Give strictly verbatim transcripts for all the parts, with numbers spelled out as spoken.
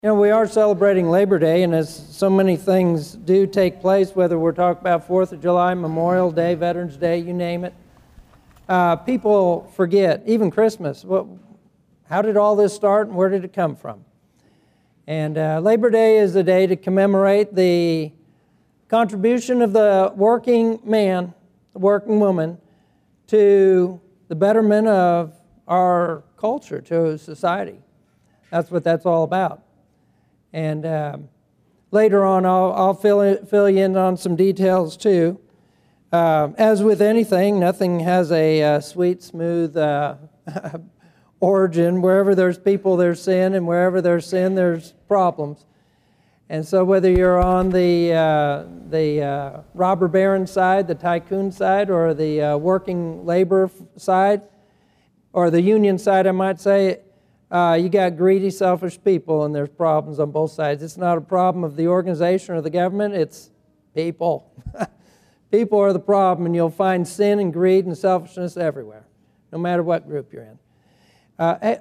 You know, we are celebrating Labor Day, and as so many things do take place, whether we're talking about fourth of July, Memorial Day, Veterans Day, you name it, uh, people forget, even Christmas, what, how did all this start and where did it come from? And uh, Labor Day is a day to commemorate the contribution of the working man, the working woman, to the betterment of our culture, to society. That's what that's all about. And um, later on, I'll, I'll fill, in, fill you in on some details too. Uh, as with anything, nothing has a uh, sweet, smooth uh, origin. Wherever there's people, there's sin, and wherever there's sin, there's problems. And so whether you're on the, uh, the uh, robber baron side, the tycoon side, or the uh, working labor side, or the union side, I might say, Uh, you got greedy, selfish people, and there's problems on both sides. It's not a problem of the organization or the government, it's people. People are the problem, and you'll find sin and greed and selfishness everywhere, no matter what group you're in. Uh,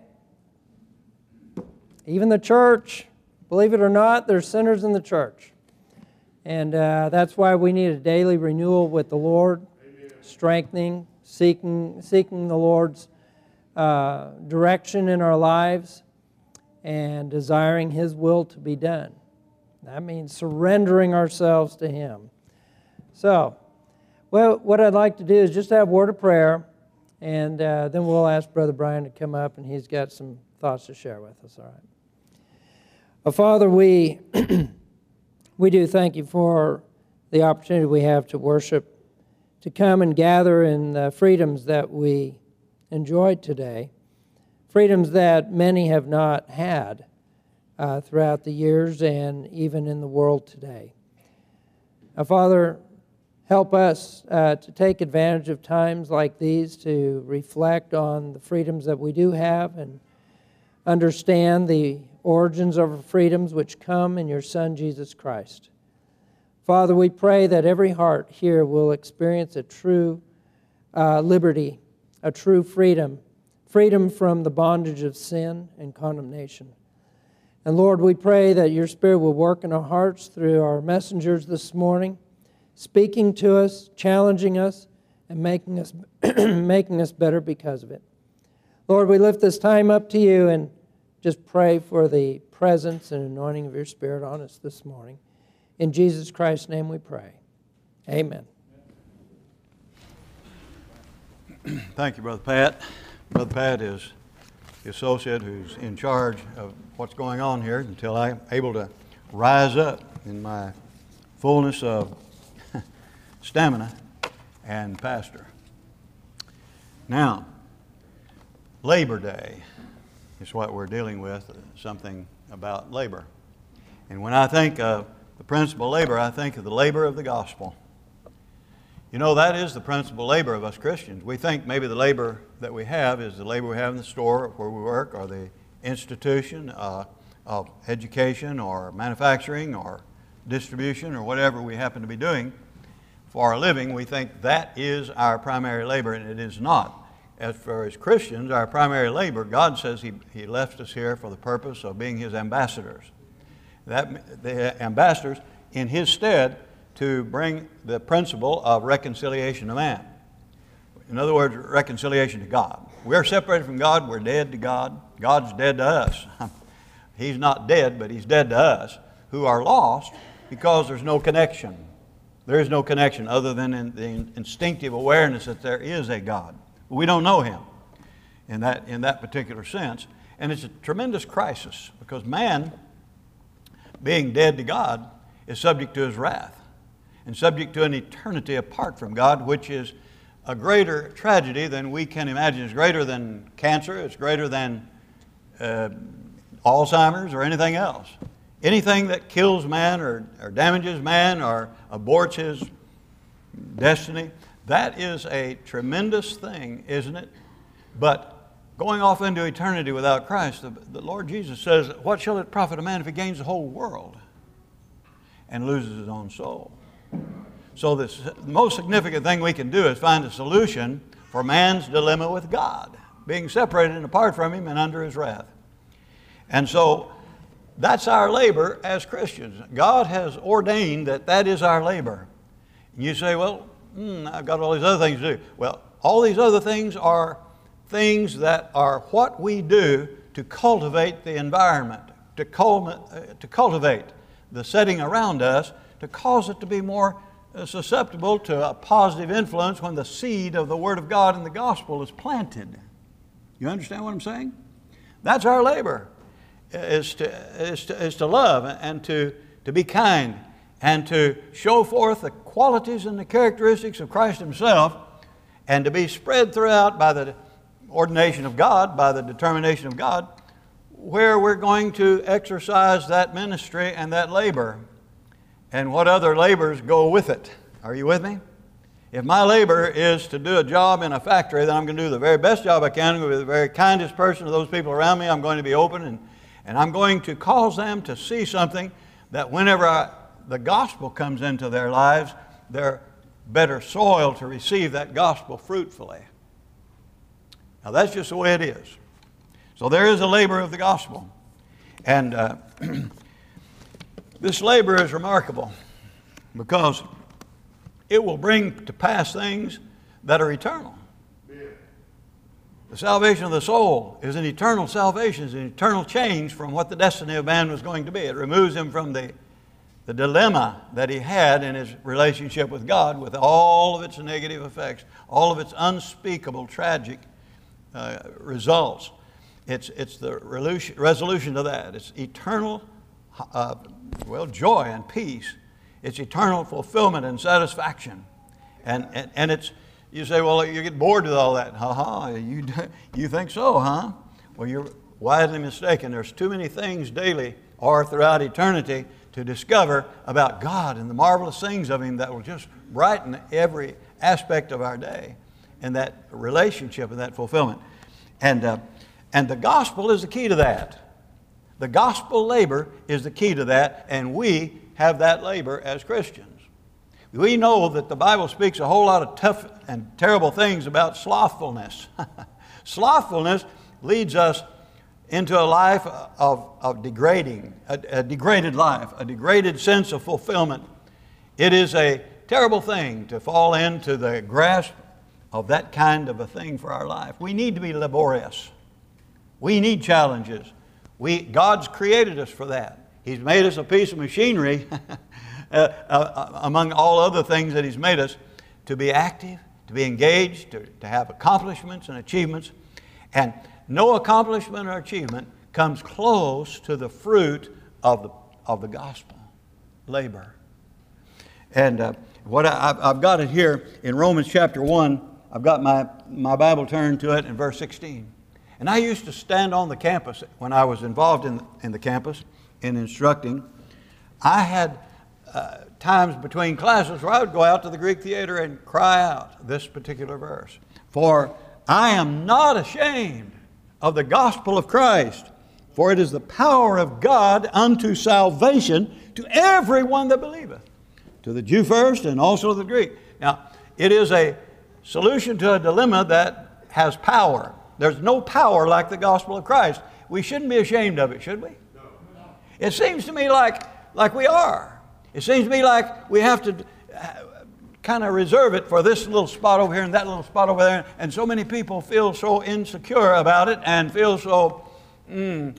even the church, believe it or not, there's sinners in the church. And uh, that's why we need a daily renewal with the Lord, Amen. strengthening, seeking, seeking the Lord's Uh, direction in our lives and desiring His will to be done. That means surrendering ourselves to Him. So, well, what I'd like to do is just have a word of prayer, and uh, then we'll ask Brother Brian to come up, and he's got some thoughts to share with us. All right. Well, Father, we we do thank You for the opportunity we have to worship, to come and gather in the freedoms that we enjoyed today, freedoms that many have not had uh, throughout the years and even in the world today. Now, Father, help us uh, to take advantage of times like these to reflect on the freedoms that we do have and understand the origins of our freedoms which come in Your Son, Jesus Christ. Father, we pray that every heart here will experience a true uh, liberty, a true freedom, freedom from the bondage of sin and condemnation. And Lord, we pray that Your Spirit will work in our hearts through our messengers this morning, speaking to us, challenging us, and making us, making us better because of it. Lord, we lift this time up to You and just pray for the presence and anointing of Your Spirit on us this morning. In Jesus Christ's name we pray. Amen. Thank you, Brother Pat. Brother Pat is the associate who's in charge of what's going on here until I'm able to rise up in my fullness of stamina and pastor. Now, Labor Day is what we're dealing with, something about labor. And when I think of the principal labor, I think of the labor of the gospel. You know, that is the principal labor of us Christians. We think maybe the labor that we have is the labor we have in the store where we work, or the institution uh, of education or manufacturing or distribution or whatever we happen to be doing for our living. We think that is our primary labor, and it is not. As for as Christians, our primary labor, God says He, he left us here for the purpose of being His ambassadors. That, the ambassadors in His stead, to bring the principle of reconciliation to man. In other words, reconciliation to God. We're separated from God. We're dead to God. God's dead to us. He's not dead, but He's dead to us, who are lost because there's no connection. There is no connection other than in the instinctive awareness that there is a God. We don't know Him in that, in that particular sense. And it's a tremendous crisis because man, being dead to God, is subject to His wrath and subject to an eternity apart from God, which is a greater tragedy than we can imagine. It's greater than cancer. It's greater than uh, Alzheimer's or anything else. Anything that kills man or, or damages man or aborts his destiny, that is a tremendous thing, isn't it? But going off into eternity without Christ, the, the Lord Jesus says, what shall it profit a man if he gains the whole world and loses his own soul? So the most significant thing we can do is find a solution for man's dilemma with God, being separated and apart from Him and under His wrath. And so that's our labor as Christians. God has ordained that that is our labor. And you say, well, hmm, I've got all these other things to do. Well, all these other things are things that are what we do to cultivate the environment, to, cul- to cultivate the setting around us, to cause it to be more susceptible to a positive influence when the seed of the Word of God and the gospel is planted. You understand what I'm saying? That's our labor, is to, is to, is to love and to, to be kind and to show forth the qualities and the characteristics of Christ Himself, and to be spread throughout by the ordination of God, by the determination of God, where we're going to exercise that ministry and that labor, and what other labors go with it. Are you with me? If my labor is to do a job in a factory, then I'm going to do the very best job I can. I'm going to be the very kindest person to those people around me. I'm going to be open, and, and I'm going to cause them to see something that whenever I, the gospel comes into their lives, they're better soil to receive that gospel fruitfully. Now that's just the way it is. So there is a labor of the gospel. And uh, this labor is remarkable because it will bring to pass things that are eternal. The salvation of the soul is an eternal salvation, is an eternal change from what the destiny of man was going to be. It removes him from the, the dilemma that he had in his relationship with God, with all of its negative effects, all of its unspeakable, tragic uh, results. It's, it's the resolution, resolution to that. It's eternal, uh, well, joy and peace. It's eternal fulfillment and satisfaction. And, and, and it's, you say, well, you get bored with all that. Ha ha, you, you think so, huh? Well, you're widely mistaken. There's too many things daily or throughout eternity to discover about God and the marvelous things of Him that will just brighten every aspect of our day and that relationship and that fulfillment. And, uh, and the gospel is the key to that. The gospel labor is the key to that, and we have that labor as Christians. We know that the Bible speaks a whole lot of tough and terrible things about slothfulness. Slothfulness leads us into a life of, of degrading, a, a degraded life, a degraded sense of fulfillment. It is a terrible thing to fall into the grasp of that kind of a thing for our life. We need to be laborious. We need challenges. We, God's created us for that. He's made us a piece of machinery uh, uh, among all other things that He's made us to be active, to be engaged, to, to have accomplishments and achievements. And no accomplishment or achievement comes close to the fruit of the, of the gospel, labor. And uh, what I, I've got it here in Romans chapter one. I've got my, my Bible turned to it in verse sixteen. And I used to stand on the campus when I was involved in, in the campus in instructing. I had uh, times between classes where I would go out to the Greek theater and cry out this particular verse. For I am not ashamed of the gospel of Christ, for it is the power of God unto salvation to everyone that believeth, to the Jew first and also to the Greek. Now, it is a solution to a dilemma that has power. There's no power like the gospel of Christ. We shouldn't be ashamed of it, should we? No. It seems to me like, like we are. It seems to me like we have to kind of reserve it for this little spot over here and that little spot over there. And so many people feel so insecure about it and feel so mm,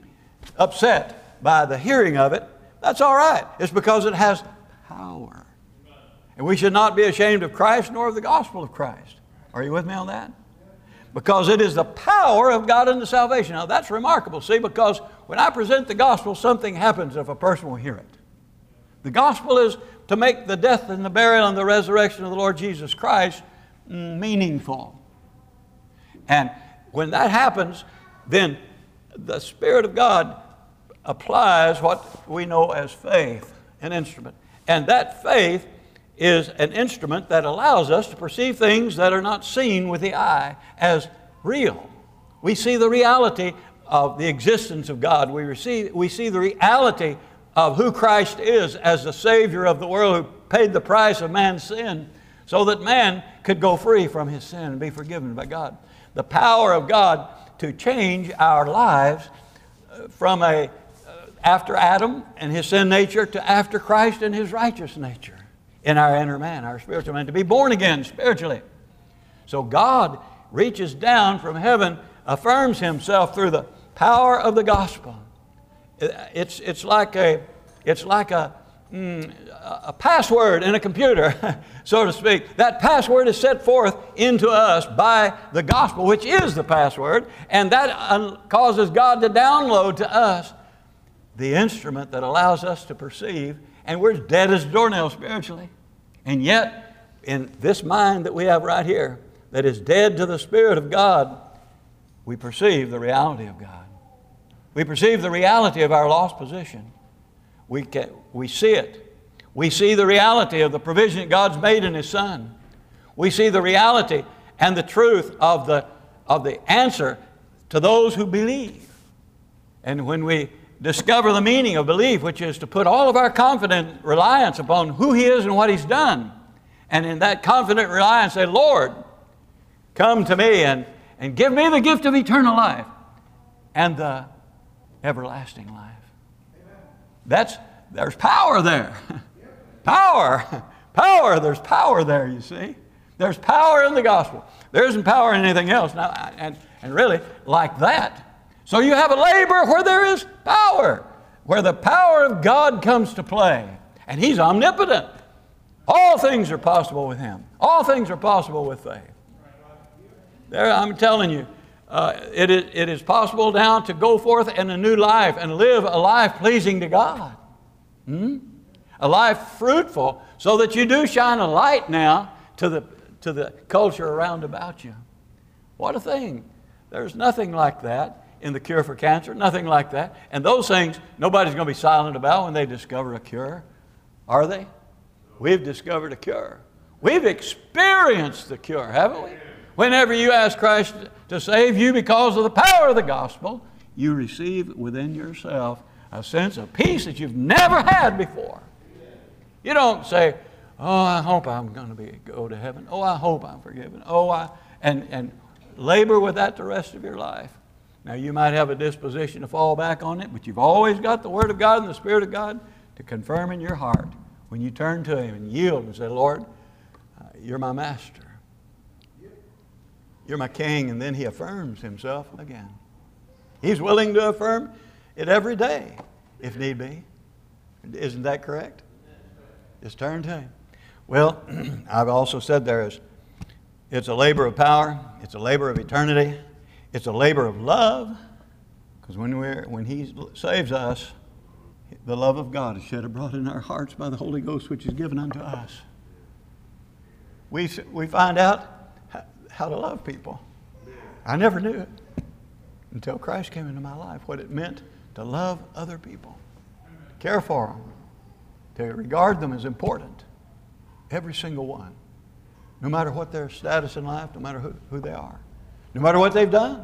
upset by the hearing of it. That's all right. It's because it has power. And we should not be ashamed of Christ nor of the gospel of Christ. Are you with me on that? Because it is the power of God unto salvation. Now that's remarkable, see, because when I present the gospel, something happens if a person will hear it. The gospel is to make the death and the burial and the resurrection of the Lord Jesus Christ meaningful. And when that happens, then the Spirit of God applies what we know as faith, an instrument. And that faith is an instrument that allows us to perceive things that are not seen with the eye as real. We see the reality of the existence of God. We, receive, we see the reality of who Christ is as the Savior of the world, who paid the price of man's sin so that man could go free from his sin and be forgiven by God. The power of God to change our lives from a after Adam and his sin nature to after Christ and his righteous nature in our inner man, our spiritual man, to be born again spiritually. So God reaches down from heaven, affirms himself through the power of the gospel. It's, it's like a, it's like a, mm, a password in a computer, so to speak. That password is set forth into us by the gospel, which is the password, and that causes God to download to us the instrument that allows us to perceive, and we're dead as a doornail spiritually. And yet, in this mind that we have right here, that is dead to the Spirit of God, we perceive the reality of God. We perceive the reality of our lost position. We, can, we see it. We see the reality of the provision that God's made in His Son. We see the reality and the truth of the, of the answer to those who believe. And when we discover the meaning of belief, which is to put all of our confident reliance upon who He is and what He's done, and in that confident reliance say, Lord, come to me and, and give me the gift of eternal life and the everlasting life. That's, there's power there. Power. Power. There's power there, you see. There's power in the gospel. There isn't power in anything else. Now, and, and really, like that. So you have a labor where there is power, where the power of God comes to play. And He's omnipotent. All things are possible with Him. All things are possible with faith. There, I'm telling you, uh, it, is, it is possible now to go forth in a new life and live a life pleasing to God. Hmm? A life fruitful, so that you do shine a light now to the, to the culture around about you. What a thing. There's nothing like that in the cure for cancer, nothing like that. And those things nobody's going to be silent about when they discover a cure, are they? We've discovered a cure. We've experienced the cure, haven't we? Whenever you ask Christ to save you because of the power of the gospel, you receive within yourself a sense of peace that you've never had before. You don't say, oh, I hope I'm going to be go to heaven. Oh, I hope I'm forgiven. Oh, I and and labor with that the rest of your life. Now, you might have a disposition to fall back on it, but you've always got the Word of God and the Spirit of God to confirm in your heart when you turn to Him and yield and say, Lord, uh, you're my master. You're my king. And then He affirms Himself again. He's willing to affirm it every day, if need be. Isn't that correct? Just turn to Him. Well, I've also said there is, it's a labor of power. It's a labor of eternity. It's a labor of love. Because when we're when He saves us, the love of God is shed abroad in our hearts by the Holy Ghost, which is given unto us. We, we find out how to love people. I never knew it until Christ came into my life, what it meant to love other people, to care for them, to regard them as important. Every single one. No matter what their status in life, no matter who, who they are, no matter what they've done.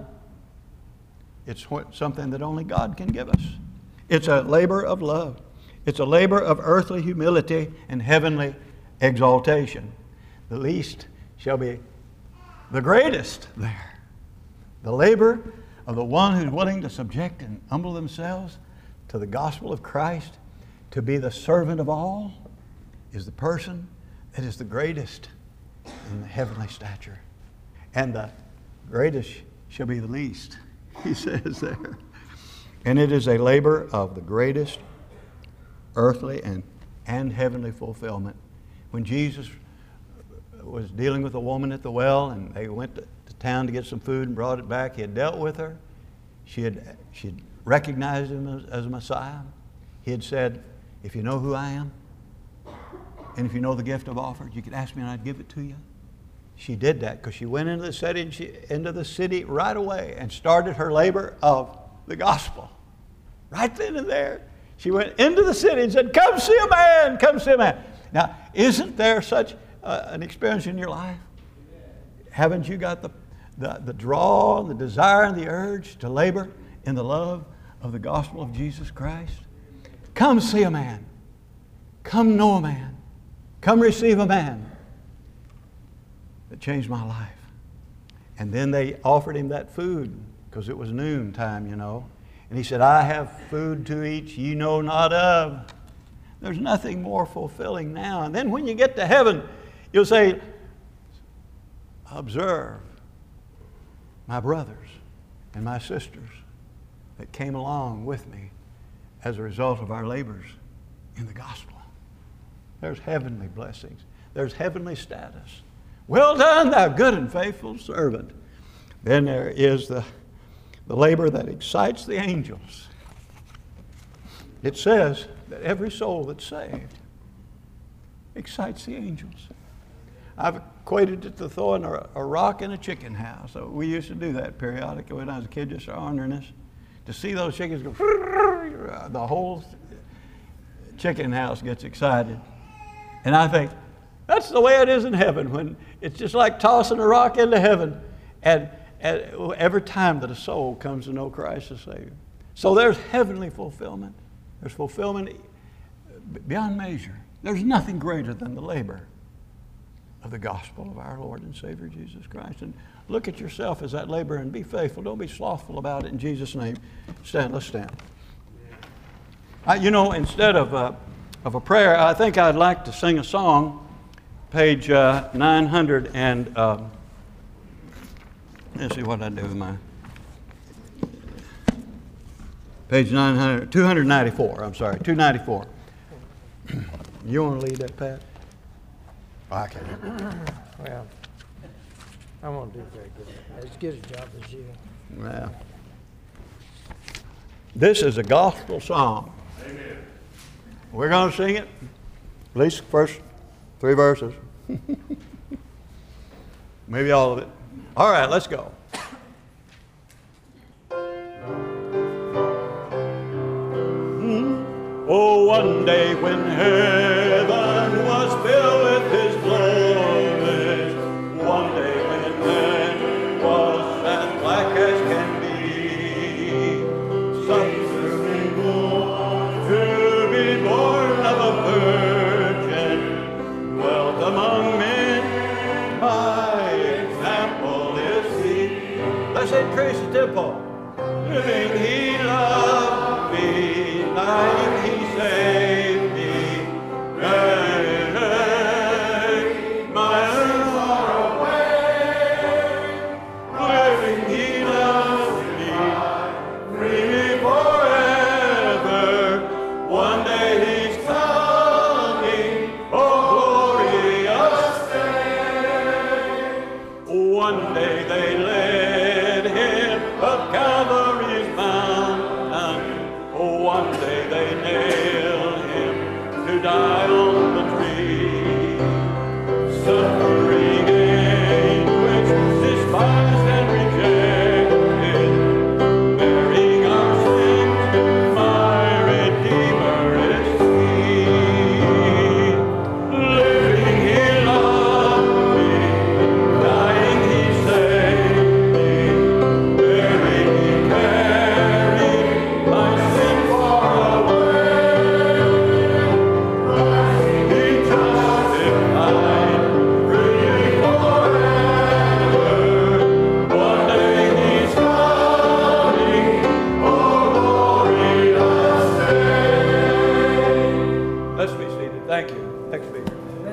It's what, something that only God can give us. It's a labor of love. It's a labor of earthly humility and heavenly exaltation. The least shall be the greatest there. The labor of the one who's willing to subject and humble themselves to the gospel of Christ, to be the servant of all, is the person that is the greatest in the heavenly stature. And the greatest shall be the least, He says there. And it is a labor of the greatest earthly and, and heavenly fulfillment. When Jesus was dealing with a woman at the well, and they went to, to town to get some food and brought it back, He had dealt with her. She had, she had recognized Him as, as a Messiah. He had said, if you know who I am, and if you know the gift I've offered, you could ask me and I'd give it to you. She did that because she went into the city, and she, into the city right away and started her labor of the gospel. Right then and there. She went into the city and said, come see a man, come see a man. Now, isn't there such uh, an experience in your life? Haven't you got the, the, the draw, the desire, and the urge to labor in the love of the gospel of Jesus Christ? Come see a man. Come know a man. Come receive a man that changed my life. And then they offered him that food because it was noon time, you know. And he said, I have food to eat ye know not of. There's nothing more fulfilling now. And then when you get to heaven, you'll say, observe my brothers and my sisters that came along with me as a result of our labors in the gospel. There's heavenly blessings. There's heavenly status. Well done, thou good and faithful servant. Then there is the, the labor that excites the angels. It says that every soul that's saved excites the angels. I've equated it to throwing a, a rock in a chicken house. So we used to do that periodically when I was a kid, just honoring us. To see those chickens go, the whole chicken house gets excited. And I think, that's the way it is in heaven, when it's just like tossing a rock into heaven. And, and every time that a soul comes to know Christ as Savior. So there's heavenly fulfillment. There's fulfillment beyond measure. There's nothing greater than the labor of the gospel of our Lord and Savior Jesus Christ. And look at yourself as that labor and be faithful. Don't be slothful about it in Jesus' name. Stand, let's stand. I, you know, instead of a, of a prayer, I think I'd like to sing a song, page uh, nine hundred and, um, let's see what I do with my, page nine hundred, two ninety-four, I'm sorry, two ninety-four. You want to lead that, Pat? Oh, I can't. Well, I won't do very good. As good a job as you. Well, this is a gospel song. Amen. We're going to sing it, at least first three verses. Maybe all of it. All right, let's go. Oh, one day when heaven was filled with His glory, one day when man was as black as can be, suffering to be born of a virgin, dwelt among men, my example is He. Let's increase the tempo. Living He loved me, dying He saved me. Hey, hey, my sins are away. Living He loves me, free me forever. One day He's coming, oh glorious day. One day they led Him up Calvary's mountain. Oh, one day they nailed Him to die on the tree. Suffering anguish, despised and rejected, bearing our sins, my Redeemer is He. Living He loved me, dying He saved me, bearing He carried my sin far away. He justified, free forever. One day He's coming, oh glorious day. Let's be seated. Thank you. Next speaker.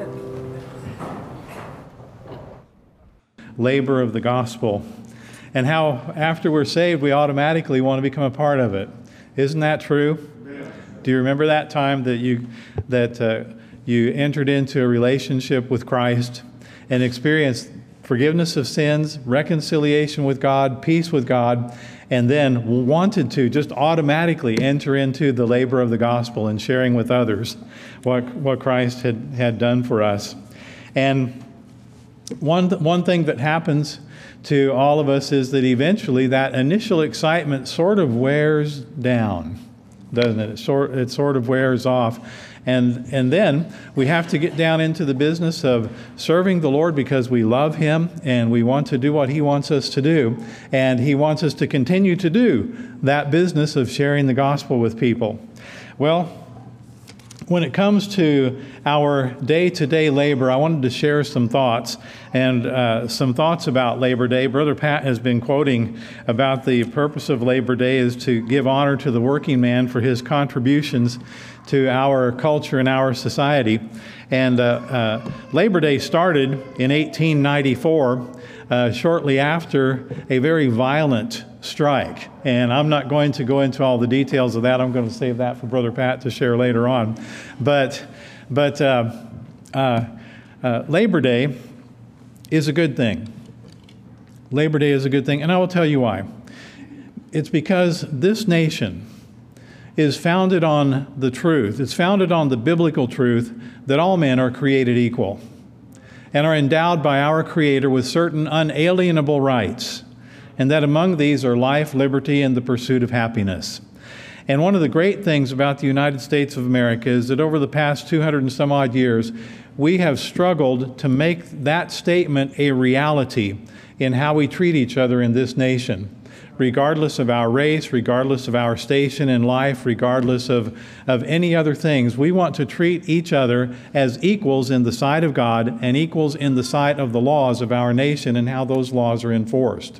Labor of the gospel, and how after we're saved we automatically want to become a part of it. Isn't that true? Yeah. Do you remember that time that you that uh, you entered into a relationship with Christ and experienced forgiveness of sins, reconciliation with God, peace with God, and then wanted to just automatically enter into the labor of the gospel and sharing with others what what Christ had, had done for us? And One, one thing that happens to all of us is that eventually that initial excitement sort of wears down, doesn't it? It sort, it sort of wears off. And, and then we have to get down into the business of serving the Lord because we love Him and we want to do what He wants us to do. And He wants us to continue to do that business of sharing the gospel with people. Well, when it comes to our day-to-day labor, I wanted to share some thoughts and uh, some thoughts about Labor Day. Brother Pat has been quoting about the purpose of Labor Day is to give honor to the working man for his contributions to our culture and our society. And uh, uh, Labor Day started in eighteen ninety-four, uh, shortly after a very violent strike. And I'm not going to go into all the details of that. I'm going to save that for Brother Pat to share later on. But, but uh, uh, uh, Labor Day is a good thing. Labor Day is a good thing, and I will tell you why. It's because this nation is founded on the truth. It's founded on the biblical truth that all men are created equal and are endowed by our Creator with certain unalienable rights, and that among these are life, liberty, and the pursuit of happiness. And one of the great things about the United States of America is that over the past two hundred and some odd years, we have struggled to make that statement a reality in how we treat each other in this nation, regardless of our race, regardless of our station in life, regardless of, of any other things. We want to treat each other as equals in the sight of God and equals in the sight of the laws of our nation and how those laws are enforced.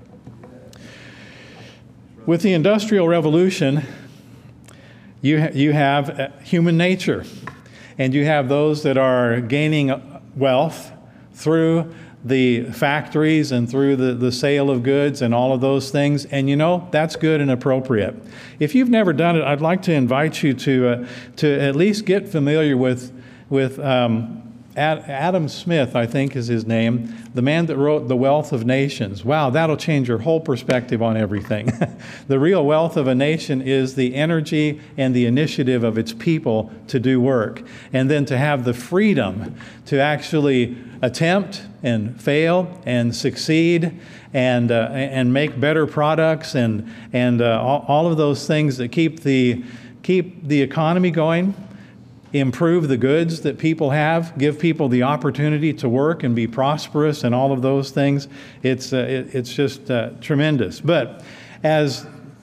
With the Industrial Revolution, you, ha- you have human nature, and you have those that are gaining wealth through the factories and through the, the sale of goods and all of those things. And you know, that's good and appropriate. If you've never done it, I'd like to invite you to, uh, to at least get familiar with, with um, Adam Smith, I think is his name, the man that wrote The Wealth of Nations. Wow, that'll change your whole perspective on everything. The real wealth of a nation is the energy and the initiative of its people to do work, and then to have the freedom to actually attempt and fail and succeed and uh, and make better products and and uh, all, all of those things that keep the keep the economy going, improve the goods that people have, give people the opportunity to work and be prosperous and all of those things. It's uh, it, it's just uh, tremendous. But as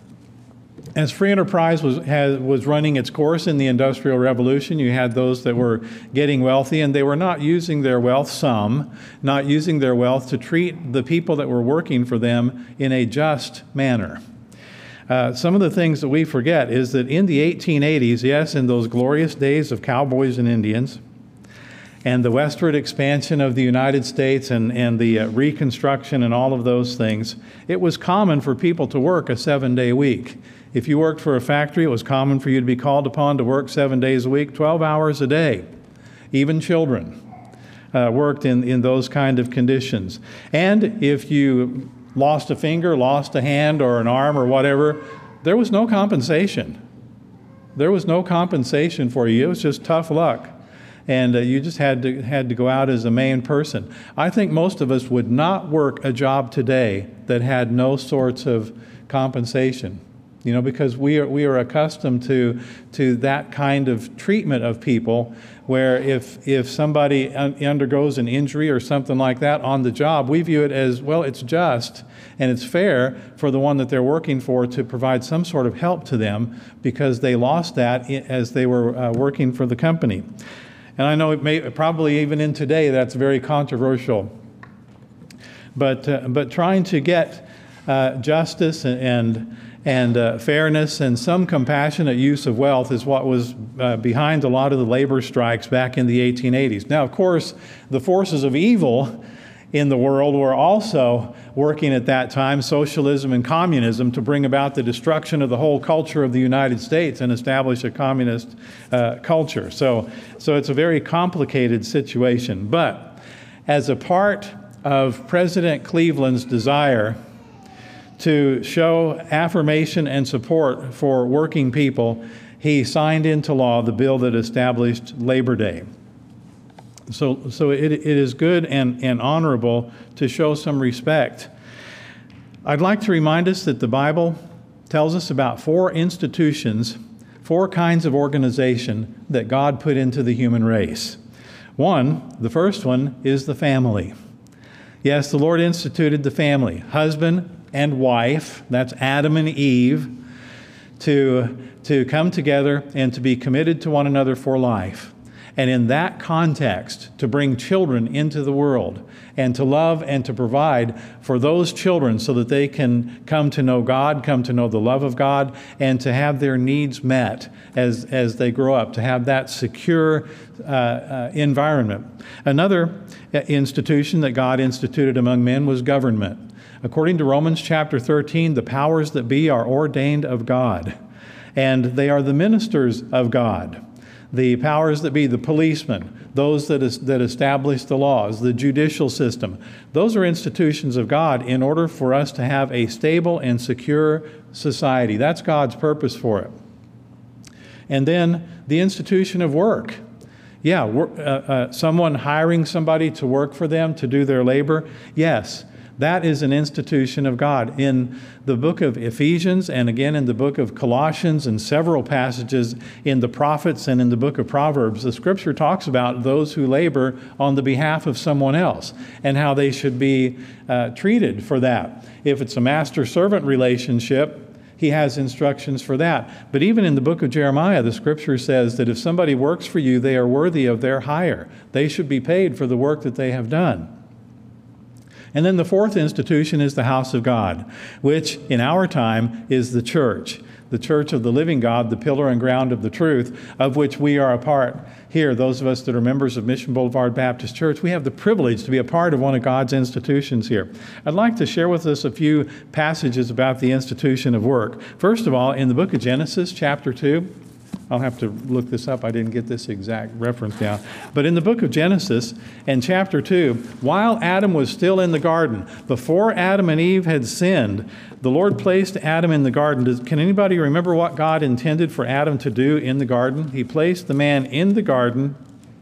as free enterprise was has, was running its course in the Industrial Revolution, you had those that were getting wealthy, and they were not using their wealth, some, not using their wealth to treat the people that were working for them in a just manner. Uh, some of the things that we forget is that in the eighteen eighties, yes, in those glorious days of cowboys and Indians, and the westward expansion of the United States and, and the uh, Reconstruction and all of those things, it was common for people to work a seven-day week. If you worked for a factory, it was common for you to be called upon to work seven days a week, twelve hours a day. Even children uh, worked in, in those kind of conditions. And if you lost a finger, lost a hand or an arm or whatever, there was no compensation. There was no compensation for you. It was just tough luck. And uh, you just had to had to go out as a main person. I think most of us would not work a job today that had no sorts of compensation. You know, because we are we are accustomed to to that kind of treatment of people, where if if somebody un- undergoes an injury or something like that on the job, we view it as, well, it's just and it's fair for the one that they're working for to provide some sort of help to them because they lost that as they were uh, working for the company. And I know it may probably even in today that's very controversial. But uh, but trying to get uh, justice and, and And uh, fairness and some compassionate use of wealth is what was uh, behind a lot of the labor strikes back in the eighteen eighties. Now, of course, the forces of evil in the world were also working at that time, socialism and communism, to bring about the destruction of the whole culture of the United States and establish a communist uh, culture. So, so it's a very complicated situation. But as a part of President Cleveland's desire to show affirmation and support for working people, he signed into law the bill that established Labor Day. So, so it, it is good and, and honorable to show some respect. I'd like to remind us that the Bible tells us about four institutions, four kinds of organization that God put into the human race. One, the first one, is the family. Yes, the Lord instituted the family, husband and wife, that's Adam and Eve, to, to come together and to be committed to one another for life. And in that context, to bring children into the world and to love and to provide for those children so that they can come to know God, come to know the love of God, and to have their needs met as, as they grow up, to have that secure uh, uh, environment. Another institution that God instituted among men was government. According to Romans chapter thirteen, the powers that be are ordained of God, and they are the ministers of God. The powers that be, the policemen, those that, is, that establish the laws, the judicial system, those are institutions of God in order for us to have a stable and secure society. That's God's purpose for it. And then the institution of work. Yeah, uh, uh, someone hiring somebody to work for them, to do their labor, yes. That is an institution of God. In the book of Ephesians and again in the book of Colossians and several passages in the prophets and in the book of Proverbs, the scripture talks about those who labor on the behalf of someone else and how they should be uh, treated for that. If it's a master-servant relationship, he has instructions for that. But even in the book of Jeremiah, the scripture says that if somebody works for you, they are worthy of their hire. They should be paid for the work that they have done. And then the fourth institution is the house of God, which in our time is the church, the church of the living God, the pillar and ground of the truth, of which we are a part here. Those of us that are members of Mission Boulevard Baptist Church, we have the privilege to be a part of one of God's institutions here. I'd like to share with us a few passages about the institution of work. First of all, in the book of Genesis, chapter two, I'll have to look this up. I didn't get this exact reference down. But in the book of Genesis and chapter two, while Adam was still in the garden, before Adam and Eve had sinned, the Lord placed Adam in the garden. Does, can anybody remember what God intended for Adam to do in the garden? He placed the man in the garden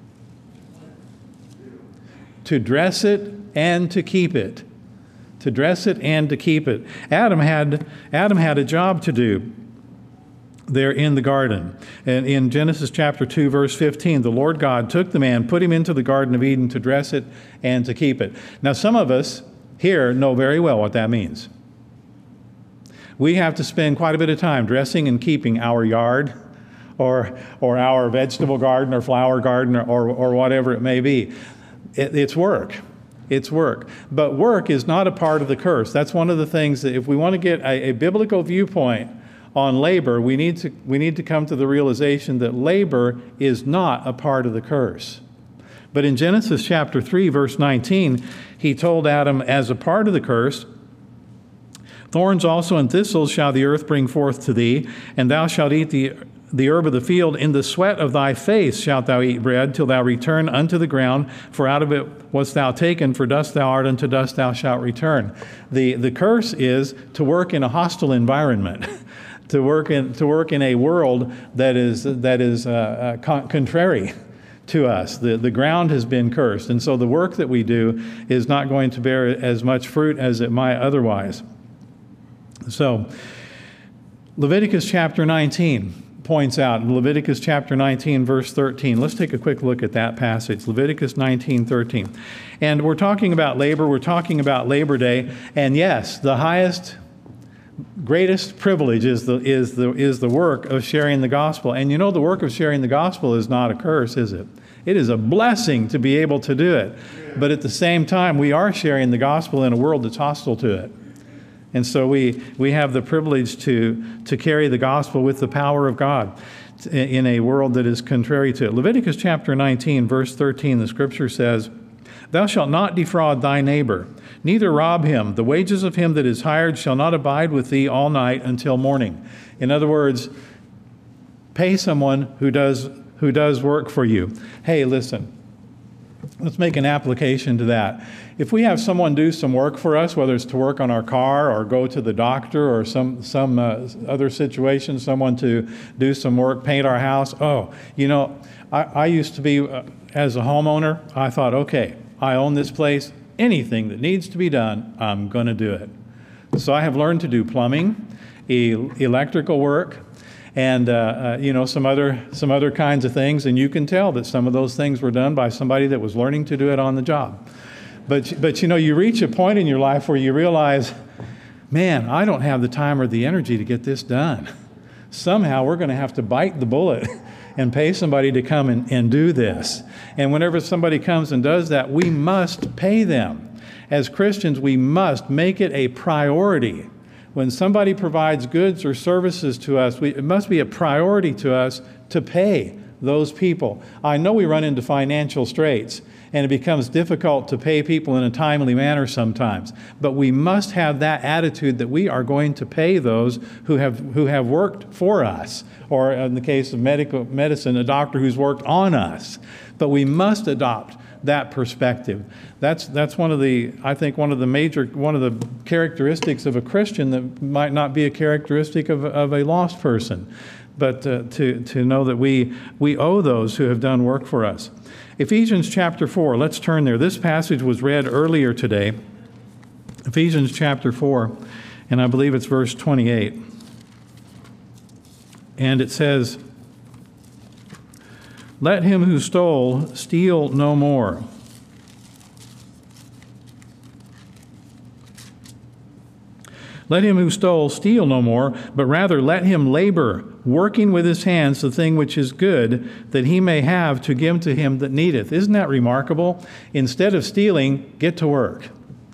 to dress it and to keep it. To dress it and to keep it. Adam had, Adam had a job to do there in the garden. And in Genesis chapter two, verse fifteen, the Lord God took the man, put him into the Garden of Eden to dress it and to keep it. Now, some of us here know very well what that means. We have to spend quite a bit of time dressing and keeping our yard or, or our vegetable garden or flower garden or, or, or whatever it may be. It, it's work. It's work. But work is not a part of the curse. That's one of the things that if we want to get a, a biblical viewpoint on labor, we need to we need to come to the realization that labor is not a part of the curse. But in Genesis chapter three, verse nineteen, he told Adam, as a part of the curse, thorns also and thistles shall the earth bring forth to thee, and thou shalt eat the the herb of the field. In the sweat of thy face shalt thou eat bread, till thou return unto the ground, for out of it wast thou taken, for dust thou art, unto dust thou shalt return. The the curse is to work in a hostile environment. To work in to work in a world that is that is uh, uh, con- contrary to us. The the ground has been cursed, and so the work that we do is not going to bear as much fruit as it might otherwise. So, Leviticus chapter nineteen points out, Leviticus chapter nineteen, verse thirteen. Let's take a quick look at that passage, Leviticus nineteen, thirteen. And we're talking about labor. We're talking about Labor Day, and yes, the highest, greatest privilege is the is the is the work of sharing the gospel. And you know, the work of sharing the gospel is not a curse, is it? It is a blessing to be able to do it. But at the same time, we are sharing the gospel in a world that's hostile to it. And so we we have the privilege to to carry the gospel with the power of God in a world that is contrary to it. Leviticus chapter nineteen, verse thirteen, the scripture says, "Thou shalt not defraud thy neighbor, neither rob him. The wages of him that is hired shall not abide with thee all night until morning." In other words, pay someone who does who does work for you. Hey, listen, let's make an application to that. If we have someone do some work for us, whether it's to work on our car or go to the doctor or some some uh, other situation, someone to do some work, paint our house. Oh, you know, I, I used to be, uh, as a homeowner, I thought, okay, I own this place. Anything that needs to be done, I'm going to do it. So I have learned to do plumbing, e- electrical work, and uh, uh, you know some other some other kinds of things. And you can tell that some of those things were done by somebody that was learning to do it on the job. But but you know, you reach a point in your life where you realize, man, I don't have the time or the energy to get this done. somehow we're going to have to bite the bullet and pay somebody to come and, and do this. And whenever somebody comes and does that, we must pay them. As Christians, we must make it a priority. When somebody provides goods or services to us, we, it must be a priority to us to pay those people. I know we run into financial straits, and it becomes difficult to pay people in a timely manner sometimes. But we must have that attitude that we are going to pay those who have who have worked for us, or in the case of medical medicine, a doctor who's worked on us. But we must adopt that perspective. That's that's one of the I think one of the major one of the characteristics of a Christian that might not be a characteristic of of a lost person. But uh, to to know that we we owe those who have done work for us. Ephesians chapter four, let's turn there. This passage was read earlier today. Ephesians chapter four, and I believe it's verse twenty-eight. And it says, "Let him who stole steal no more. Let him who stole steal no more, but rather let him labor, working with his hands the thing which is good, that he may have to give to him that needeth." Isn't that remarkable? Instead of stealing, get to work.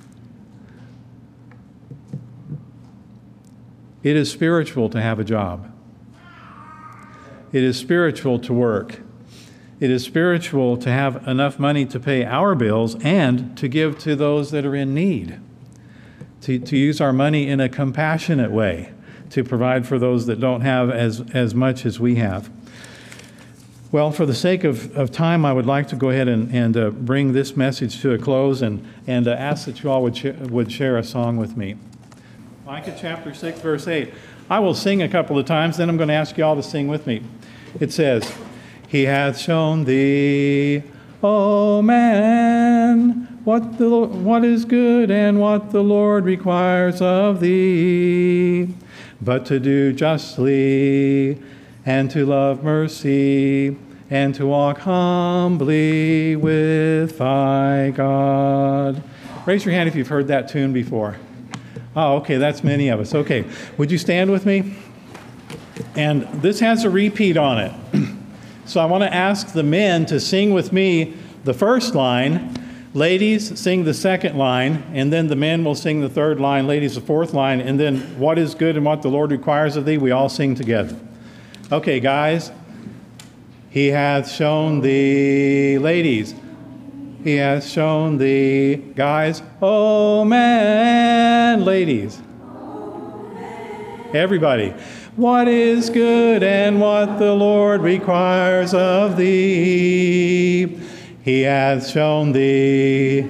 It is spiritual to have a job. It is spiritual to work. It is spiritual to have enough money to pay our bills and to give to those that are in need. To, to use our money in a compassionate way, to provide for those that don't have as, as much as we have. Well, for the sake of, of time, I would like to go ahead and, and uh, bring this message to a close and, and uh, ask that you all would, sh- would share a song with me. Micah chapter six, verse eight. I will sing a couple of times, then I'm going to ask you all to sing with me. It says, "He hath shown thee, O man, what the what is good and what the Lord requires of thee, but to do justly and to love mercy and to walk humbly with thy God." Raise your hand if you've heard that tune before. Oh, okay, that's many of us. Okay, would you stand with me? And this has a repeat on it. So I want to ask the men to sing with me the first line. Ladies, sing the second line, and then the men will sing the third line, ladies the fourth line, and then what is good and what the Lord requires of thee, we all sing together. Okay, guys. He hath shown thee, ladies. He hath shown thee, guys. Oh, man, ladies. Everybody. What is good and what the Lord requires of thee. He hath shown thee,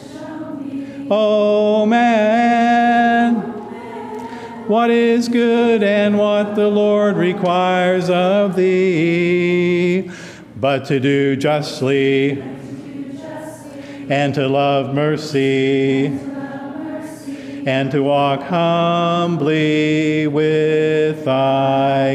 O man, what is good and what the Lord requires of thee, but to do justly and to love mercy and to walk humbly with thy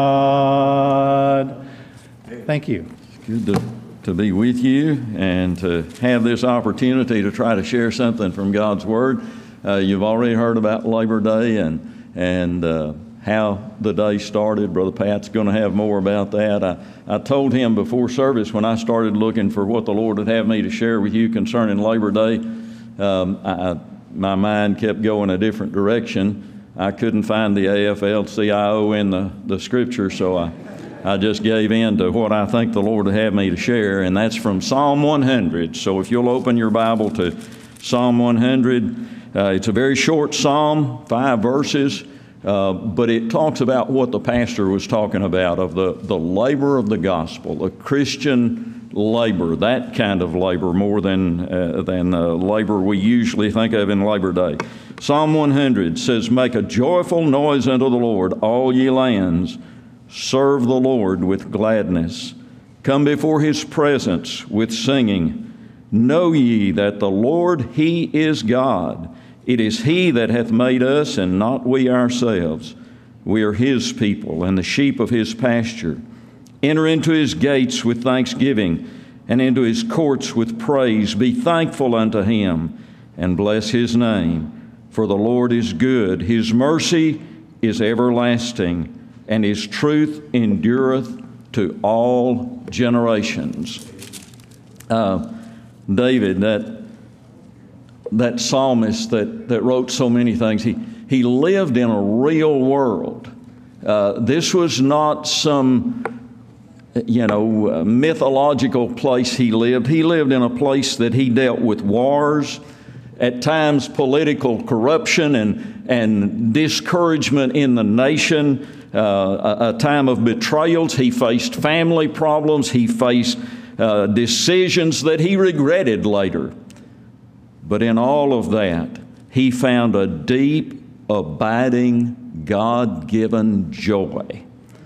God. Thank you. Good to to be with you and to have this opportunity to try to share something from God's Word. Uh, you've already heard about Labor Day and and uh, how the day started. Brother Pat's going to have more about that. I, I told him before service when I started looking for what the Lord would have me to share with you concerning Labor Day, um, I, my mind kept going a different direction. I couldn't find the A F L C I O in the, the Scripture, so I I just gave in to what I think the Lord would have me to share, and that's from Psalm one hundred. So if you'll open your Bible to Psalm one hundred, uh, it's a very short psalm, five verses, uh, but it talks about what the pastor was talking about, of the, the labor of the gospel, the Christian labor, that kind of labor more than, uh, than uh, labor we usually think of in Labor Day. Psalm one hundred says, "Make a joyful noise unto the Lord, all ye lands. Serve the Lord with gladness. Come before His presence with singing. Know ye that the Lord, He is God. It is He that hath made us, and not we ourselves. We are His people, and the sheep of His pasture. Enter into His gates with thanksgiving, and into His courts with praise. Be thankful unto Him, and bless His name. For the Lord is good. His mercy is everlasting, and His truth endureth to all generations. Uh, David, that that psalmist that, that wrote so many things, he, he lived in a real world. Uh, this was not some, you know, mythological place he lived. He lived in a place that he dealt with wars, at times political corruption and, and discouragement in the nation, uh, a, a time of betrayals. He faced family problems. He faced uh, decisions that he regretted later. But in all of that, he found a deep, abiding, God-given joy.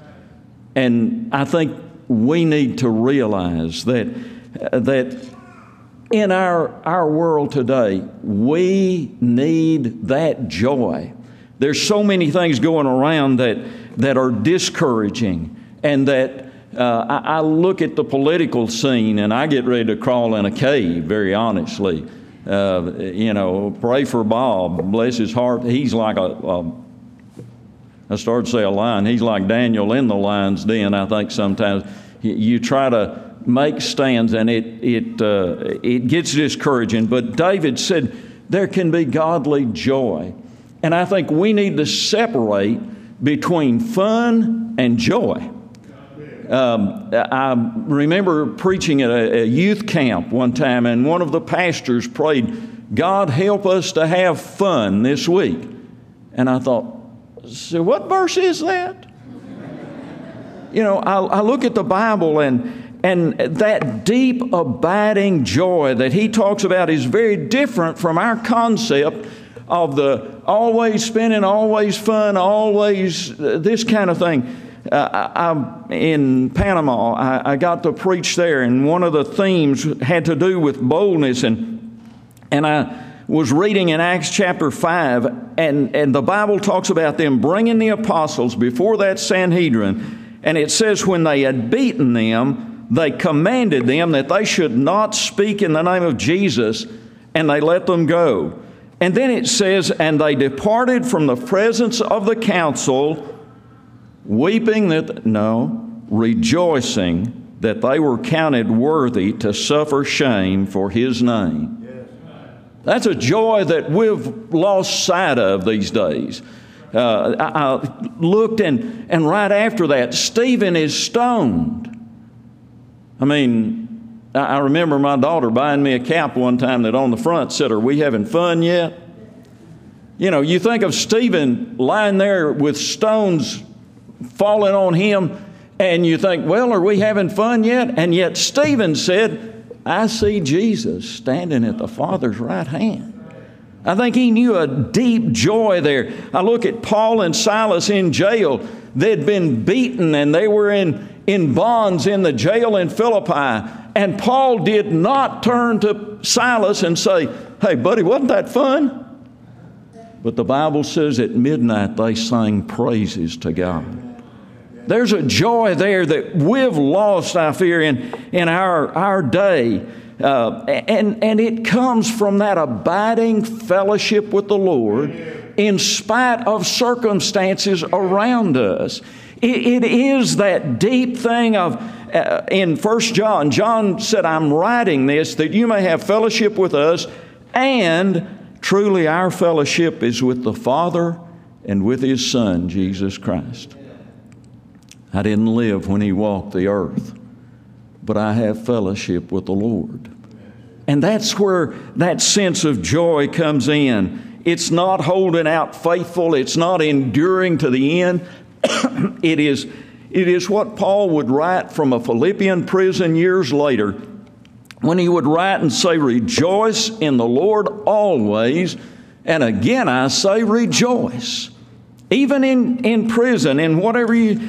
And I think we need to realize that, that in our, our world today, we need that joy. There's so many things going around that, that are discouraging, and that uh, I, I look at the political scene and I get ready to crawl in a cave, very honestly. Uh, you know, pray for Bob, bless his heart. He's like a, a I started to say a lion. He's like Daniel in the lion's den, I think sometimes. You try to make stands and it, it, uh, it gets discouraging. But David said there can be godly joy. And I think we need to separate between fun and joy. Um, I remember preaching at a, a youth camp one time, and one of the pastors prayed, God help us to have fun this week. And I thought, so what verse is that? You know, I, I look at the Bible, and, and that deep abiding joy that he talks about is very different from our concept of the always spinning, always fun, always uh, this kind of thing. Uh, I, I, in Panama, I, I got to preach there, and one of the themes had to do with boldness, and and I was reading in Acts chapter five, and, and the Bible talks about them bringing the apostles before that Sanhedrin, and it says when they had beaten them, they commanded them that they should not speak in the name of Jesus, and they let them go. And then it says, and they departed from the presence of the council, weeping that, no, rejoicing that they were counted worthy to suffer shame for His name. That's a joy that we've lost sight of these days. Uh, I, I looked and, and right after that, Stephen is stoned. I mean, I, I remember my daughter buying me a cap one time that on the front said, "Are we having fun yet?" You know, you think of Stephen lying there with stones falling on him, and you think, well, are we having fun yet? And yet Stephen said, I see Jesus standing at the Father's right hand. I think he knew a deep joy there. I look at Paul and Silas in jail. They'd been beaten and they were in, in bonds in the jail in Philippi. And Paul did not turn to Silas and say, hey, buddy, wasn't that fun? But the Bible says at midnight they sang praises to God. There's a joy there that we've lost, I fear, in, in our, our day. Uh, and, and it comes from that abiding fellowship with the Lord in spite of circumstances around us. It, it is that deep thing of, uh, in First John, John said, I'm writing this that you may have fellowship with us, and truly our fellowship is with the Father and with His Son, Jesus Christ. I didn't live when He walked the earth, but I have fellowship with the Lord. And that's where that sense of joy comes in. It's not holding out faithful. It's not enduring to the end. it is, it is what Paul would write from a Philippian prison years later, when he would write and say, rejoice in the Lord always. And again, I say rejoice. Even in, in prison, in whatever you...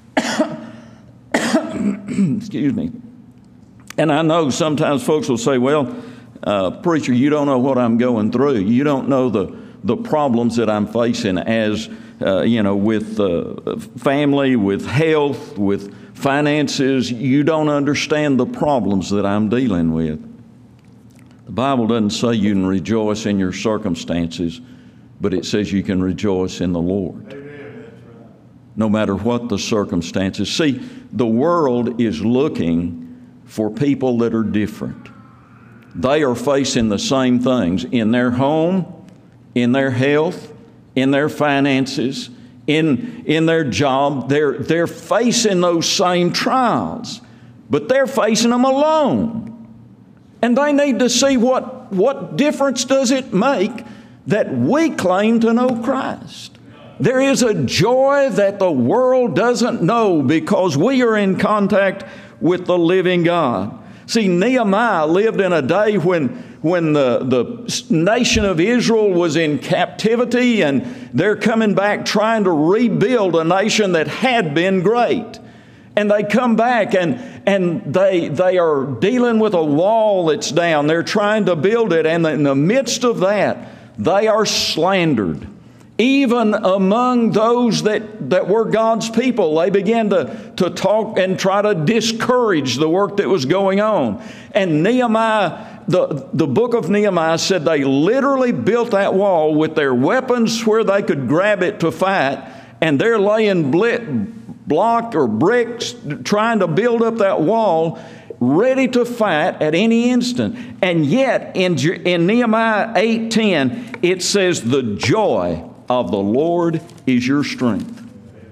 Excuse me. And I know sometimes folks will say, well, uh, preacher, you don't know what I'm going through. You don't know the, the problems that I'm facing as, uh, you know, with uh, family, with health, with finances. You don't understand the problems that I'm dealing with. The Bible doesn't say you can rejoice in your circumstances, but it says you can rejoice in the Lord. Amen. no matter what the circumstances. See, the world is looking for people that are different. They are facing the same things in their home, in their health, in their finances, in, in their job. They're, they're facing those same trials, but they're facing them alone. And they need to see what, what difference does it make that we claim to know Christ. There is a joy that the world doesn't know because we are in contact with the living God. See, Nehemiah lived in a day when, when the, the nation of Israel was in captivity and they're coming back trying to rebuild a nation that had been great. And they come back and, and they, they are dealing with a wall that's down. They're trying to build it, and in the midst of that, they are slandered. Even among those that, that were God's people, they began to, to talk and try to discourage the work that was going on. And Nehemiah, the, the book of Nehemiah said they literally built that wall with their weapons where they could grab it to fight, and they're laying blit, block or bricks trying to build up that wall, ready to fight at any instant. And yet, in, in Nehemiah eight ten, it says, the joy of the Lord is your strength.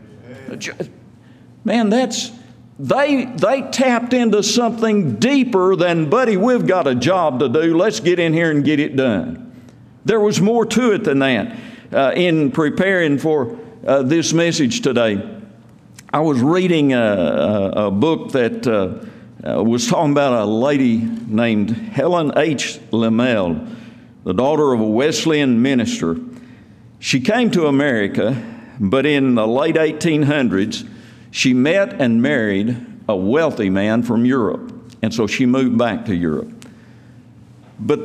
Man, that's, they, they tapped into something deeper than, buddy, we've got a job to do. Let's get in here and get it done. There was more to it than that. Uh, in preparing for uh, this message today, I was reading a, a, a book that uh, uh, was talking about a lady named Helen H. Lemmel, the daughter of a Wesleyan minister. She came to America, but in the late eighteen hundreds, she met and married a wealthy man from Europe. And so she moved back to Europe. But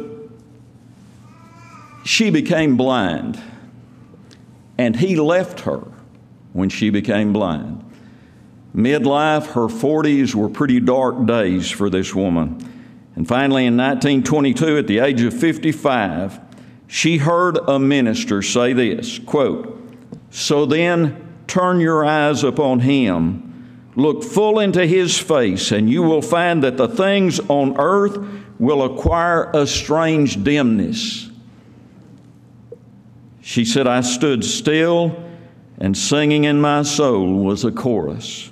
she became blind, and he left her when she became blind. Midlife, her forties were pretty dark days for this woman. And finally, in nineteen twenty-two, at the age of fifty-five, she heard a minister say this, quote, "So then turn your eyes upon Him, look full into His face, and you will find that the things on earth will acquire a strange dimness." She said, "I stood still, and singing in my soul was a chorus."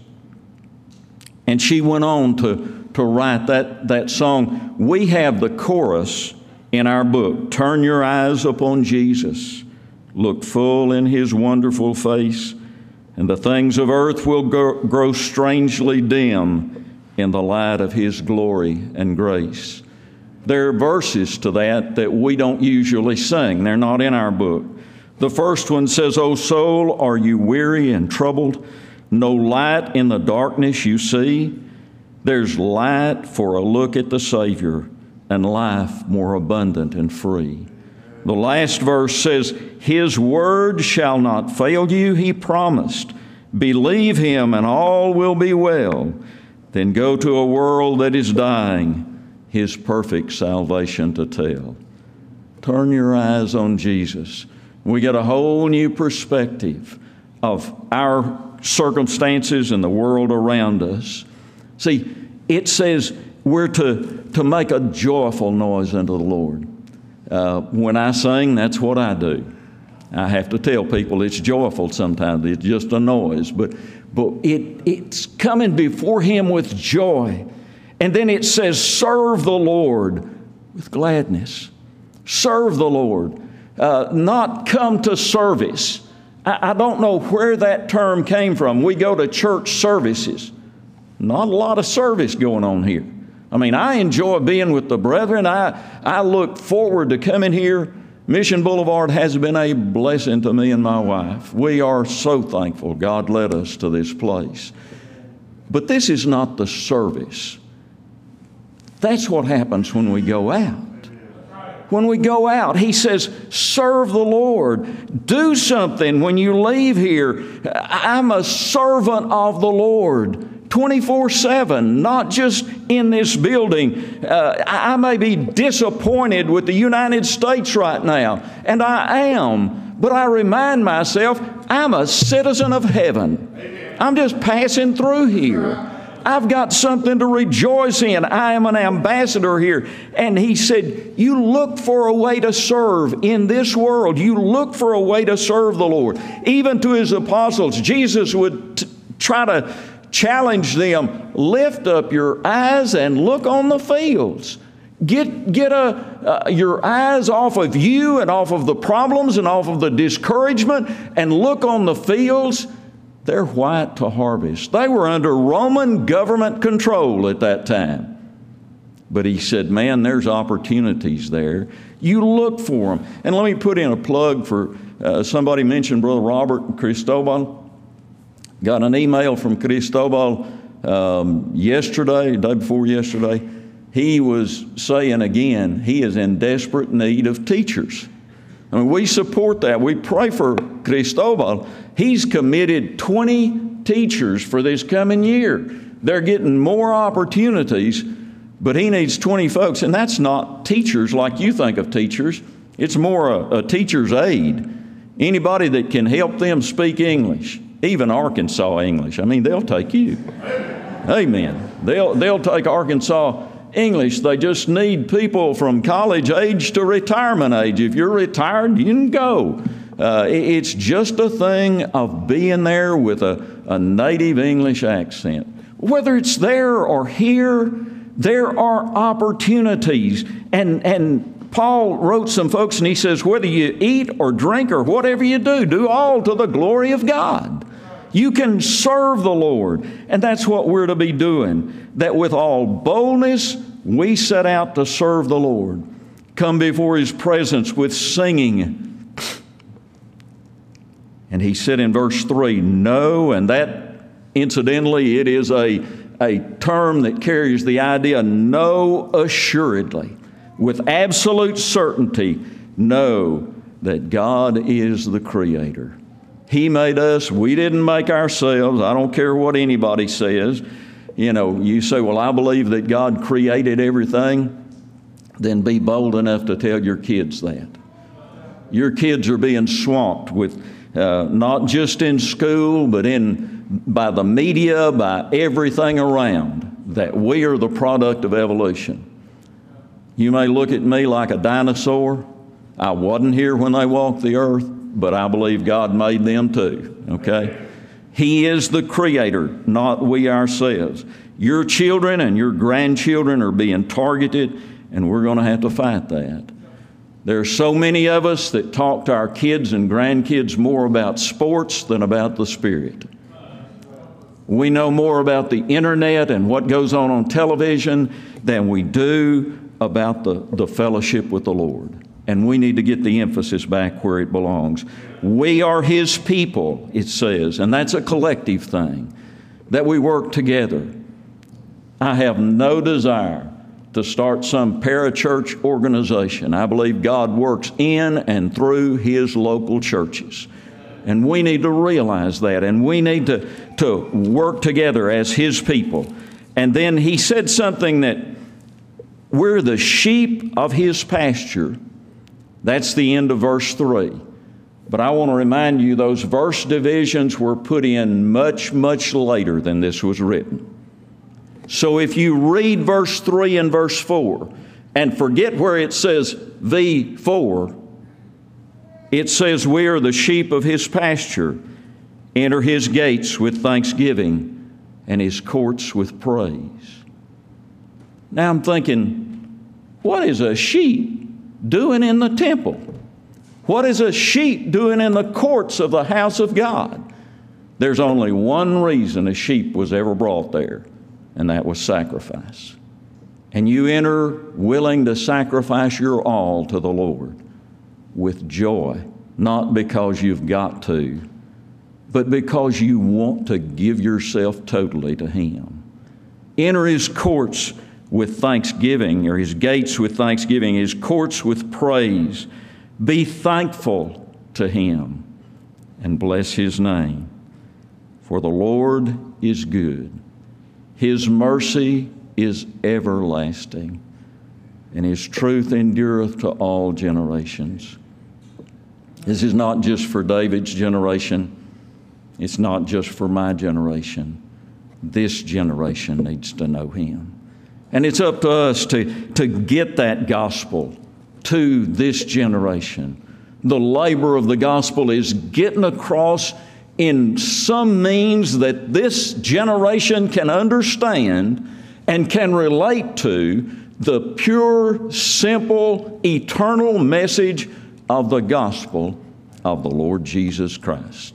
And she went on to, to write that, that song. We have the chorus in our book. Turn your eyes upon Jesus, look full in His wonderful face, and the things of earth will grow, grow strangely dim in the light of His glory and grace. There are verses to that that we don't usually sing. They're not in our book. The first one says, "O soul, are you weary and troubled? No light in the darkness you see? There's light for a look at the Savior, and life more abundant and free." The last verse says, "His word shall not fail you, He promised. Believe Him and all will be well. Then go to a world that is dying, His perfect salvation to tell." Turn your eyes on Jesus. We get a whole new perspective of our circumstances and the world around us. See, it says we're to, to make a joyful noise unto the Lord. Uh, when I sing, that's what I do. I have to tell people it's joyful sometimes. It's just a noise. But, but it, it's coming before Him with joy. And then it says, serve the Lord with gladness. Serve the Lord. Uh, not come to service. I, I don't know where that term came from. We go to church services. Not a lot of service going on here. I mean, I enjoy being with the brethren. I, I look forward to coming here. Mission Boulevard has been a blessing to me and my wife. We are so thankful God led us to this place. But this is not the service. That's what happens when we go out. When we go out, He says, serve the Lord. Do something when you leave here. I'm a servant of the Lord. twenty-four seven, not just in this building. Uh, I may be disappointed with the United States right now, and I am. But I remind myself, I'm a citizen of heaven. I'm just passing through here. I've got something to rejoice in. I am an ambassador here. And he said, you look for a way to serve in this world. You look for a way to serve the Lord. Even to his apostles, Jesus would t- try to challenge them, lift up your eyes and look on the fields. Get, get a, uh, your eyes off of you and off of the problems and off of the discouragement and look on the fields. They're white to harvest. They were under Roman government control at that time. But he said, man, there's opportunities there. You look for them. And let me put in a plug for uh, somebody mentioned Brother Robert Cristobal. Got an email from Cristobal um, yesterday, the day before yesterday. He was saying again, he is in desperate need of teachers. I mean, we support that. We pray for Cristobal. He's committed twenty teachers for this coming year. They're getting more opportunities, but he needs twenty folks. And that's not teachers like you think of teachers. It's more a, a teacher's aide. Anybody that can help them speak English, even Arkansas English. I mean, they'll take you. Amen. They'll, they'll take Arkansas English. They just need people from college age to retirement age. If you're retired, you can go. Uh, it's just a thing of being there with a, a native English accent. Whether it's there or here, there are opportunities. And, and Paul wrote some folks and he says, whether you eat or drink or whatever you do, do all to the glory of God. You can serve the Lord. And that's what we're to be doing. That with all boldness, we set out to serve the Lord. Come before His presence with singing. And he said in verse three, no, and that, incidentally, it is a, a term that carries the idea, know assuredly, with absolute certainty, know that God is the Creator. He made us. We didn't make ourselves. I don't care what anybody says. You know, you say, well, I believe that God created everything. Then be bold enough to tell your kids that. Your kids are being swamped with, uh, not just in school, but in by the media, by everything around, that we are the product of evolution. You may look at me like a dinosaur. I wasn't here when they walked the earth, but I believe God made them too, okay? He is the Creator, not we ourselves. Your children and your grandchildren are being targeted, and we're going to have to fight that. There are so many of us that talk to our kids and grandkids more about sports than about the Spirit. We know more about the internet and what goes on on television than we do about the, the fellowship with the Lord. And we need to get the emphasis back where it belongs. We are His people, it says, and that's a collective thing, that we work together. I have no desire to start some parachurch organization. I believe God works in and through His local churches. And we need to realize that, and we need to, to work together as His people. And then he said something that we're the sheep of His pasture. That's the end of verse three. But I want to remind you, those verse divisions were put in much, much later than this was written. So if you read verse three and verse four and forget where it says the four, it says we are the sheep of His pasture. Enter His gates with thanksgiving and His courts with praise. Now I'm thinking, what is a sheep doing in the temple? What is a sheep doing in the courts of the house of God? There's only one reason a sheep was ever brought there, and that was sacrifice. And you enter willing to sacrifice your all to the Lord with joy, not because you've got to, but because you want to give yourself totally to Him. Enter His courts with thanksgiving, or His gates with thanksgiving, His courts with praise. Be thankful to Him and bless His name. For the Lord is good. His mercy is everlasting, and His truth endureth to all generations. This is not just for David's generation. It's not just for my generation. This generation needs to know Him. And it's up to us to, to get that gospel to this generation. The labor of the gospel is getting across in some means that this generation can understand and can relate to the pure, simple, eternal message of the gospel of the Lord Jesus Christ.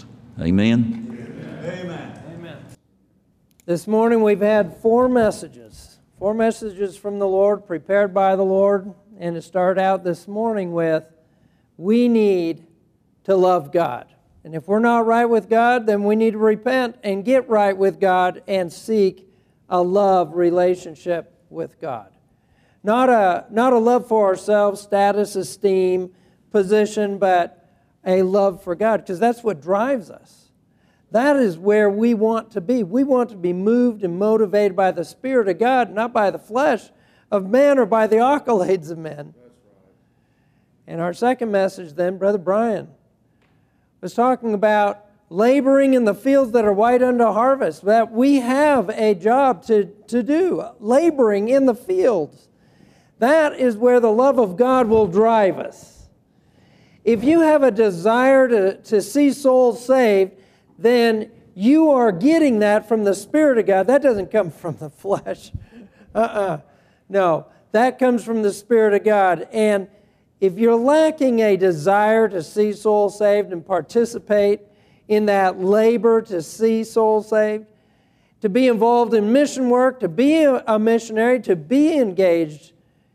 Amen? Amen. Amen. This morning we've had four messages. Four messages from the Lord, prepared by the Lord. And to start out this morning with, we need to love God. And if we're not right with God, then we need to repent and get right with God and seek a love relationship with God. Not a, not a love for ourselves, status, esteem, position, but a love for God, because that's what drives us. That is where we want to be. We want to be moved and motivated by the Spirit of God, not by the flesh of man or by the accolades of men. That's right. And our second message then, Brother Brian was talking about laboring in the fields that are white unto harvest, that we have a job to, to do, laboring in the fields. That is where the love of God will drive us. If you have a desire to, to see souls saved, then you are getting that from the Spirit of God. That doesn't come from the flesh. Uh-uh. No, that comes from the Spirit of God. And if you're lacking a desire to see souls saved and participate in that labor to see souls saved, to be involved in mission work, to be a missionary, to be engaged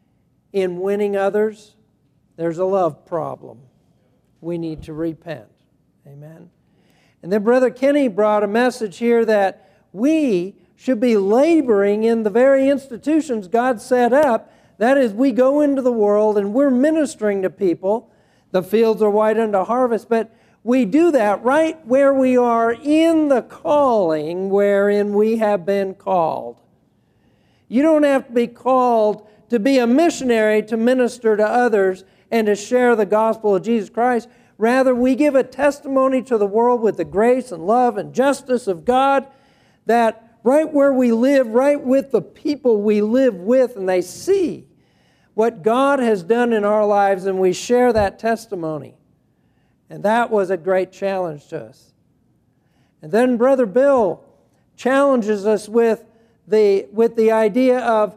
in winning others, there's a love problem. We need to repent. Amen. And then Brother Kenny brought a message here that we should be laboring in the very institutions God set up. That is, we go into the world and we're ministering to people. The fields are white unto harvest, but we do that right where we are in the calling wherein we have been called. You don't have to be called to be a missionary to minister to others and to share the gospel of Jesus Christ. Rather, we give a testimony to the world with the grace and love and justice of God, that right where we live, right with the people we live with, and they see what God has done in our lives, and we share that testimony. And that was a great challenge to us. And then Brother Bill challenges us with the, with the idea of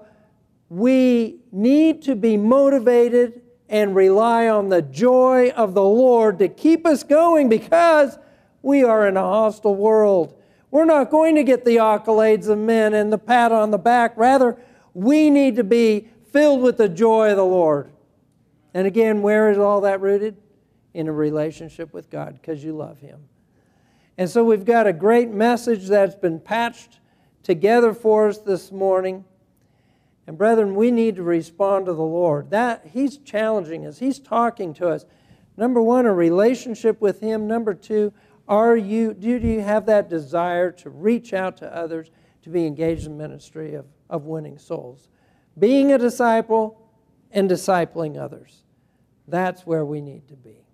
we need to be motivated and rely on the joy of the Lord to keep us going, because we are in a hostile world. We're not going to get the accolades of men and the pat on the back. Rather, we need to be filled with the joy of the Lord. And again, where is all that rooted? In a relationship with God, because you love Him. And so we've got a great message that's been patched together for us this morning. And brethren, we need to respond to the Lord. That He's challenging us. He's talking to us. Number one, a relationship with Him. Number two, are you do you have that desire to reach out to others, to be engaged in ministry of, of winning souls? Being a disciple and discipling others. That's where we need to be.